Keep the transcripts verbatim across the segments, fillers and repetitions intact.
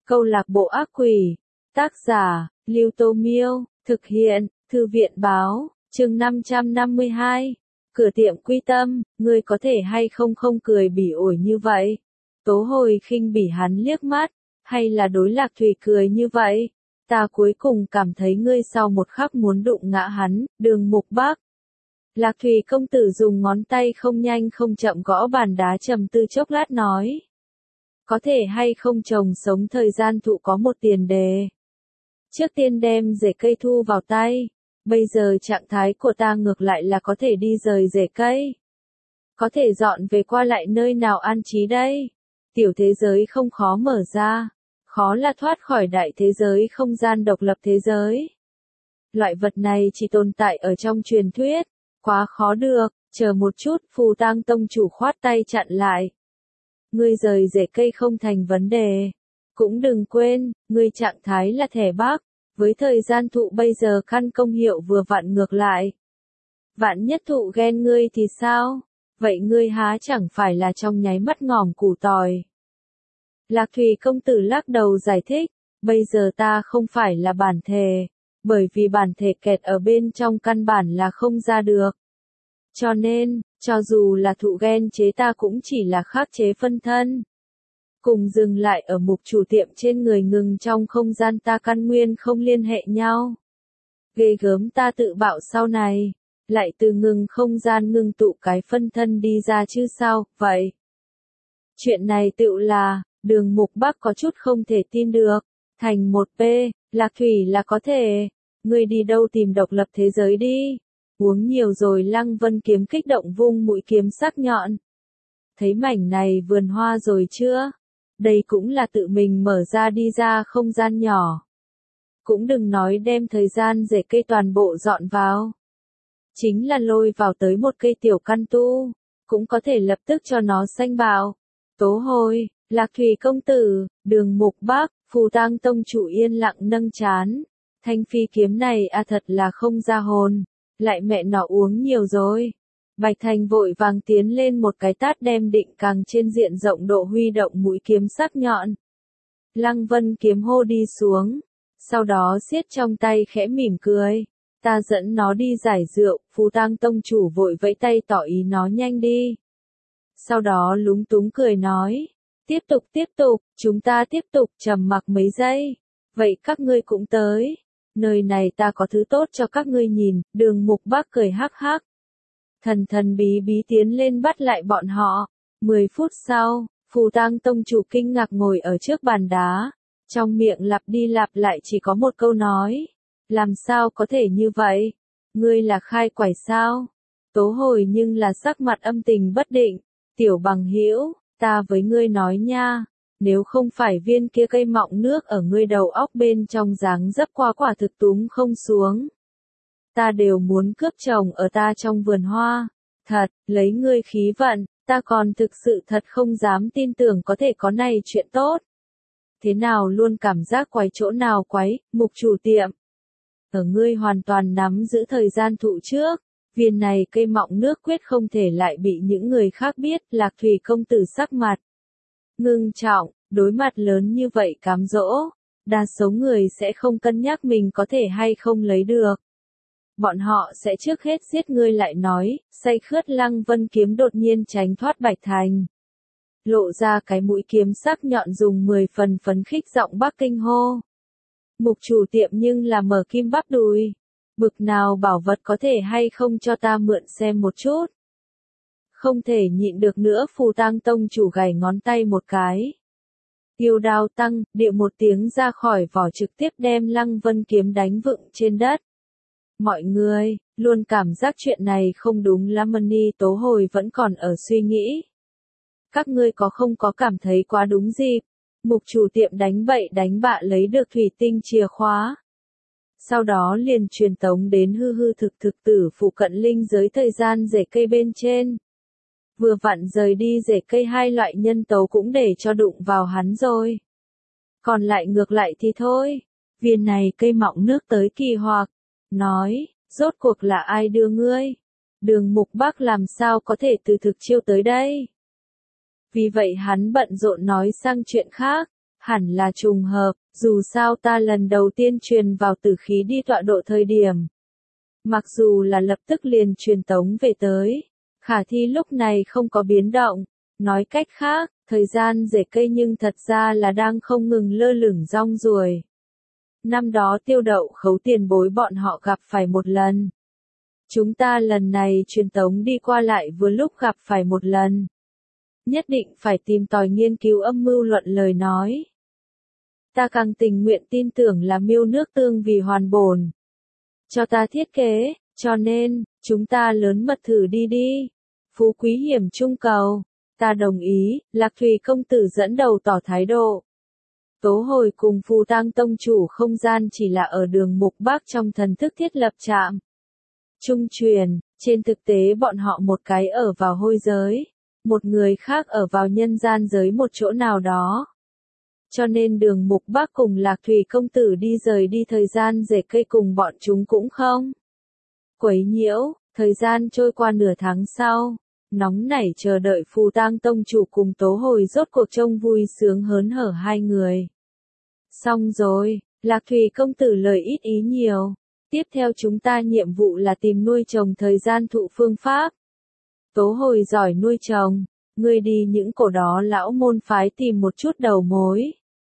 Câu lạc bộ ác quỷ. Tác giả, Lưu Tô Miêu. Thực hiện, Thư viện Báo. Chương năm trăm năm mươi hai. Cửa tiệm Quy Tâm, ngươi có thể hay không không cười bỉ ổi như vậy. Tố Hồi khinh bỉ hắn liếc mắt, hay là đối Lạc Thủy cười như vậy. Ta cuối cùng cảm thấy ngươi sau một khắc muốn đụng ngã hắn, Đường Mục Bắc. Lạc Thủy công tử dùng ngón tay không nhanh không chậm gõ bàn đá trầm tư chốc lát nói. Có thể hay không trồng sống thời gian thụ có một tiền đề. Trước tiên đem rễ cây thu vào tay, bây giờ trạng thái của ta ngược lại là có thể đi rời rễ cây. Có thể dọn về qua lại nơi nào an trí đây? Tiểu thế giới không khó mở ra, khó là thoát khỏi đại thế giới không gian độc lập thế giới. Loại vật này chỉ tồn tại ở trong truyền thuyết, quá khó được, chờ một chút, Phù Tang tông chủ khoát tay chặn lại. Ngươi rời rễ cây không thành vấn đề. Cũng đừng quên, ngươi trạng thái là thẻ bác, với thời gian thụ bây giờ căn công hiệu vừa vặn ngược lại. Vạn nhất thụ ghen ngươi thì sao? Vậy ngươi há chẳng phải là trong nháy mắt ngỏm củ tỏi. Lạc Thủy công tử lắc đầu giải thích, bây giờ ta không phải là bản thể, bởi vì bản thể kẹt ở bên trong căn bản là không ra được. Cho nên, cho dù là thụ ghen chế ta cũng chỉ là khắc chế phân thân. Cùng dừng lại ở mục chủ tiệm trên người ngừng trong không gian ta căn nguyên không liên hệ nhau. Ghê gớm ta tự bạo sau này, lại từ ngừng không gian ngừng tụ cái phân thân đi ra chứ sao, vậy. Chuyện này tựu là, Đường Mục Bắc có chút không thể tin được, thành một P, Lạc Thủy là có thể, ngươi đi đâu tìm độc lập thế giới đi. Uống nhiều rồi Lăng Vân kiếm kích động vung mũi kiếm sắc nhọn. Thấy mảnh này vườn hoa rồi chưa? Đây cũng là tự mình mở ra đi ra không gian nhỏ. Cũng đừng nói đem thời gian rễ cây toàn bộ dọn vào. Chính là lôi vào tới một cây tiểu căn tu, cũng có thể lập tức cho nó xanh bạo. Tố Hồi, Lạc Thủy công tử, Đường Mục Bắc, Phù Tang tông chủ yên lặng nâng chán. Thanh phi kiếm này à thật là không ra hồn, lại mẹ nó uống nhiều rồi. Bạch Thành vội vàng tiến lên một cái tát đem định càng trên diện rộng độ huy động mũi kiếm sắc nhọn. Lăng Vân kiếm hô đi xuống, sau đó siết trong tay khẽ mỉm cười. Ta dẫn nó đi giải rượu, Phù Tang tông chủ vội vẫy tay tỏ ý nó nhanh đi. Sau đó lúng túng cười nói, tiếp tục tiếp tục, chúng ta tiếp tục trầm mặc mấy giây. Vậy các ngươi cũng tới, nơi này ta có thứ tốt cho các ngươi nhìn, Đường Mục Bắc cười hắc hắc. Thần thần bí bí tiến lên bắt lại bọn họ. Mười phút sau, Phù Tang tông chủ kinh ngạc ngồi ở trước bàn đá. Trong miệng lặp đi lặp lại chỉ có một câu nói. Làm sao có thể như vậy? Ngươi là khai quải sao? Tố Hồi nhưng là sắc mặt âm tình bất định. Tiểu bằng hữu, ta với ngươi nói nha. Nếu không phải viên kia cây mọng nước ở ngươi đầu óc bên trong dáng dấp qua quả thực túm không xuống. Ta đều muốn cướp chồng ở ta trong vườn hoa. Thật, lấy ngươi khí vận, ta còn thực sự thật không dám tin tưởng có thể có này chuyện tốt. Thế nào luôn cảm giác quái chỗ nào quái, mục chủ tiệm. Ở ngươi hoàn toàn nắm giữ thời gian thụ trước, viên này cây mọng nước quyết không thể lại bị những người khác biết, Lạc Thủy công tử sắc mặt. Ngưng trọng, đối mặt lớn như vậy cám dỗ, đa số người sẽ không cân nhắc mình có thể hay không lấy được. Bọn họ sẽ trước hết giết ngươi lại nói, say khướt Lăng Vân kiếm đột nhiên tránh thoát Bạch Thành. Lộ ra cái mũi kiếm sắc nhọn dùng mười phần phấn khích giọng Bắc Kinh hô. Mục chủ tiệm nhưng là mở kim bắp đùi. Bực nào bảo vật có thể hay không cho ta mượn xem một chút. Không thể nhịn được nữa Phù Tang tông chủ gảy ngón tay một cái. Tiêu đao tăng, điệu một tiếng ra khỏi vỏ trực tiếp đem Lăng Vân kiếm đánh vựng trên đất. Mọi người, luôn cảm giác chuyện này không đúng lắm. Ni Tố Hồi vẫn còn ở suy nghĩ. Các ngươi có không có cảm thấy quá đúng dịp. Mục chủ tiệm đánh bậy đánh bạ lấy được thủy tinh chìa khóa. Sau đó liền truyền tống đến hư hư thực thực tử phụ cận linh giới thời gian rễ cây bên trên. Vừa vặn rời đi rễ cây hai loại nhân tố cũng để cho đụng vào hắn rồi. Còn lại ngược lại thì thôi. Viên này cây mọng nước tới kỳ hoặc. Nói, rốt cuộc là ai đưa ngươi? Đường Mục Bắc làm sao có thể từ thực chiêu tới đây? Vì vậy hắn bận rộn nói sang chuyện khác. Hẳn là trùng hợp, dù sao ta lần đầu tiên truyền vào tử khí đi tọa độ thời điểm. Mặc dù là lập tức liền truyền tống về tới, khả thi lúc này không có biến động. Nói cách khác, thời gian rễ cây nhưng thật ra là đang không ngừng lơ lửng rong ruổi. Năm đó tiêu đậu khấu tiền bối bọn họ gặp phải một lần. Chúng ta lần này truyền tống đi qua lại vừa lúc gặp phải một lần. Nhất định phải tìm tòi nghiên cứu âm mưu luận lời nói. Ta càng tình nguyện tin tưởng là miêu nước tương vì hoàn bổn. Cho ta thiết kế, cho nên, chúng ta lớn mật thử đi đi. Phú quý hiểm trung cầu. Ta đồng ý, Lạc Thủy công tử dẫn đầu tỏ thái độ. Tố Hồi cùng Phù Tang tông chủ không gian chỉ là ở đường Mục Bắc trong thần thức thiết lập trạm. Trung truyền, trên thực tế bọn họ một cái ở vào hôi giới, một người khác ở vào nhân gian giới một chỗ nào đó. Cho nên đường Mục Bắc cùng Lạc Thủy công tử đi rời đi thời gian rễ cây cùng bọn chúng cũng không quấy nhiễu. Thời gian trôi qua nửa tháng sau, nóng nảy chờ đợi Phù Tang tông chủ cùng Tố Hồi rốt cuộc trông vui sướng hớn hở hai người. Xong rồi, Lạc Thủy công tử lời ít ý nhiều. Tiếp theo chúng ta nhiệm vụ là tìm nuôi trồng thời gian thụ phương pháp. Tố Hồi giỏi nuôi trồng, ngươi đi những cổ đó lão môn phái tìm một chút đầu mối.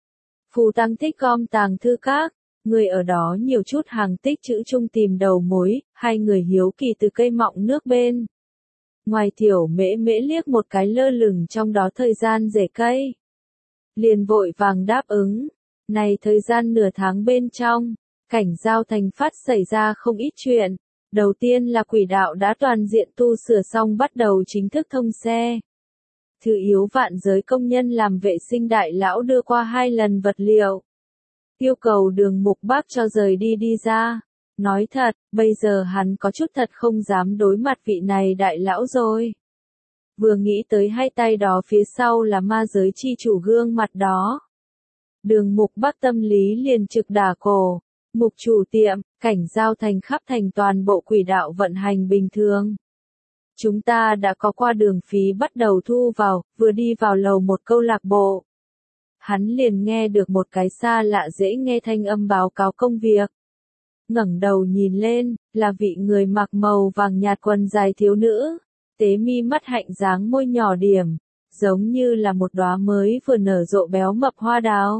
Phù Tang thích gom tàng thư các, ngươi ở đó nhiều chút hàng tích chữ chung tìm đầu mối, hai người hiếu kỳ từ cây mọng nước bên. Ngoài Tiểu Mễ Mễ liếc một cái lơ lửng trong đó thời gian rễ cây. Liền vội vàng đáp ứng, này thời gian nửa tháng bên trong, cảnh giao thành phát xảy ra không ít chuyện. Đầu tiên là quỷ đạo đã toàn diện tu sửa xong bắt đầu chính thức thông xe. Thứ yếu vạn giới công nhân làm vệ sinh đại lão đưa qua hai lần vật liệu. Yêu cầu đường Mục Bắc cho rời đi đi ra. Nói thật, bây giờ hắn có chút thật không dám đối mặt vị này đại lão rồi. Vừa nghĩ tới hai tay đó phía sau là ma giới chi chủ gương mặt đó. Đường Mục Bắc tâm lý liền trực đả cổ. Mục chủ tiệm, cảnh giao thành khắp thành toàn bộ quỷ đạo vận hành bình thường. Chúng ta đã có qua đường phí bắt đầu thu vào, vừa đi vào lầu một câu lạc bộ. Hắn liền nghe được một cái xa lạ dễ nghe thanh âm báo cáo công việc. Ngẩng đầu nhìn lên, là vị người mặc màu vàng nhạt quần dài thiếu nữ, tế mi mắt hạnh dáng môi nhỏ điểm, giống như là một đóa mới vừa nở rộ béo mập hoa đào.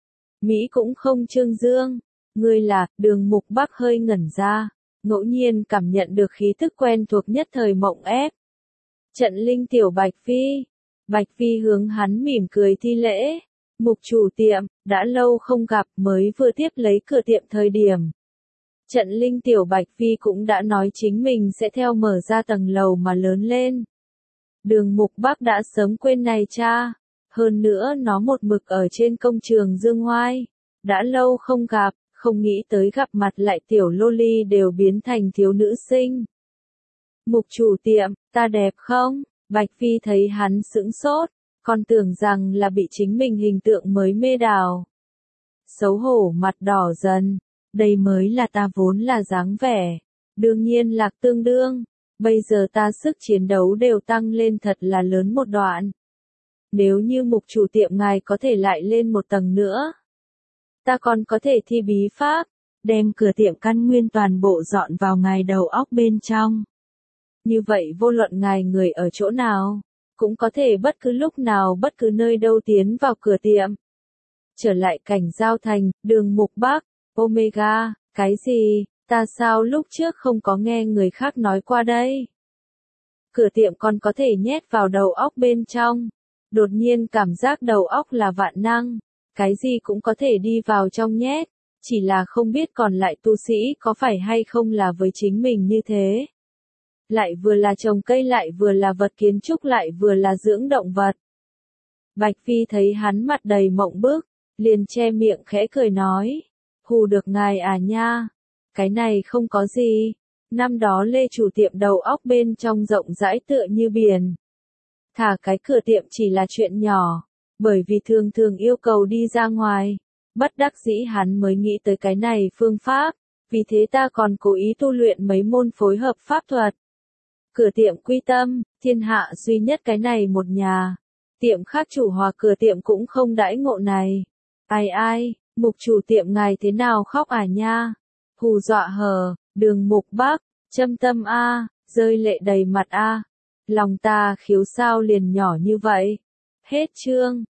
Mỹ cũng không trương dương, người là, đường Mục Bắc hơi ngẩn ra, ngẫu nhiên cảm nhận được khí thức quen thuộc nhất thời mộng ép. Trận Linh tiểu Bạch Phi, Bạch Phi hướng hắn mỉm cười thi lễ, Mục chủ tiệm, đã lâu không gặp mới vừa tiếp lấy cửa tiệm thời điểm. Trận Linh tiểu Bạch Phi cũng đã nói chính mình sẽ theo mở ra tầng lầu mà lớn lên. Đường Mục Bắc đã sớm quên này cha, hơn nữa nó một mực ở trên công trường dương ngoai. Đã lâu không gặp, không nghĩ tới gặp mặt lại tiểu loli đều biến thành thiếu nữ xinh. Mục chủ tiệm, ta đẹp không? Bạch Phi thấy hắn sững sốt, còn tưởng rằng là bị chính mình hình tượng mới mê đảo. Xấu hổ mặt đỏ dần, đây mới là ta vốn là dáng vẻ, đương nhiên lạc tương đương, bây giờ ta sức chiến đấu đều tăng lên thật là lớn một đoạn. Nếu như mục chủ tiệm ngài có thể lại lên một tầng nữa, ta còn có thể thi bí pháp, đem cửa tiệm căn nguyên toàn bộ dọn vào ngài đầu óc bên trong. Như vậy vô luận ngài người ở chỗ nào, cũng có thể bất cứ lúc nào bất cứ nơi đâu tiến vào cửa tiệm. Trở lại cảnh giao thành, đường Mục Bắc, Omega, cái gì, ta sao lúc trước không có nghe người khác nói qua đây? Cửa tiệm còn có thể nhét vào đầu óc bên trong. Đột nhiên cảm giác đầu óc là vạn năng, cái gì cũng có thể đi vào trong nhét, chỉ là không biết còn lại tu sĩ có phải hay không là với chính mình như thế. Lại vừa là trồng cây lại vừa là vật kiến trúc lại vừa là dưỡng động vật. Bạch Phi thấy hắn mặt đầy mộng bức, liền che miệng khẽ cười nói, hù được ngài à nha, cái này không có gì, năm đó Lê chủ tiệm đầu óc bên trong rộng rãi tựa như biển. Thả cái cửa tiệm chỉ là chuyện nhỏ, bởi vì thường thường yêu cầu đi ra ngoài, bất đắc dĩ hắn mới nghĩ tới cái này phương pháp, vì thế ta còn cố ý tu luyện mấy môn phối hợp pháp thuật. Cửa tiệm quy tâm, thiên hạ duy nhất cái này một nhà, tiệm khác chủ hòa cửa tiệm cũng không đãi ngộ này, Ai ai, mục chủ tiệm ngài thế nào khóc à nha? Hù dọa hờ, Đường Mục Bắc, châm tâm a, rơi lệ đầy mặt a. Lòng ta khiếu sao liền nhỏ như vậy. Hết chương.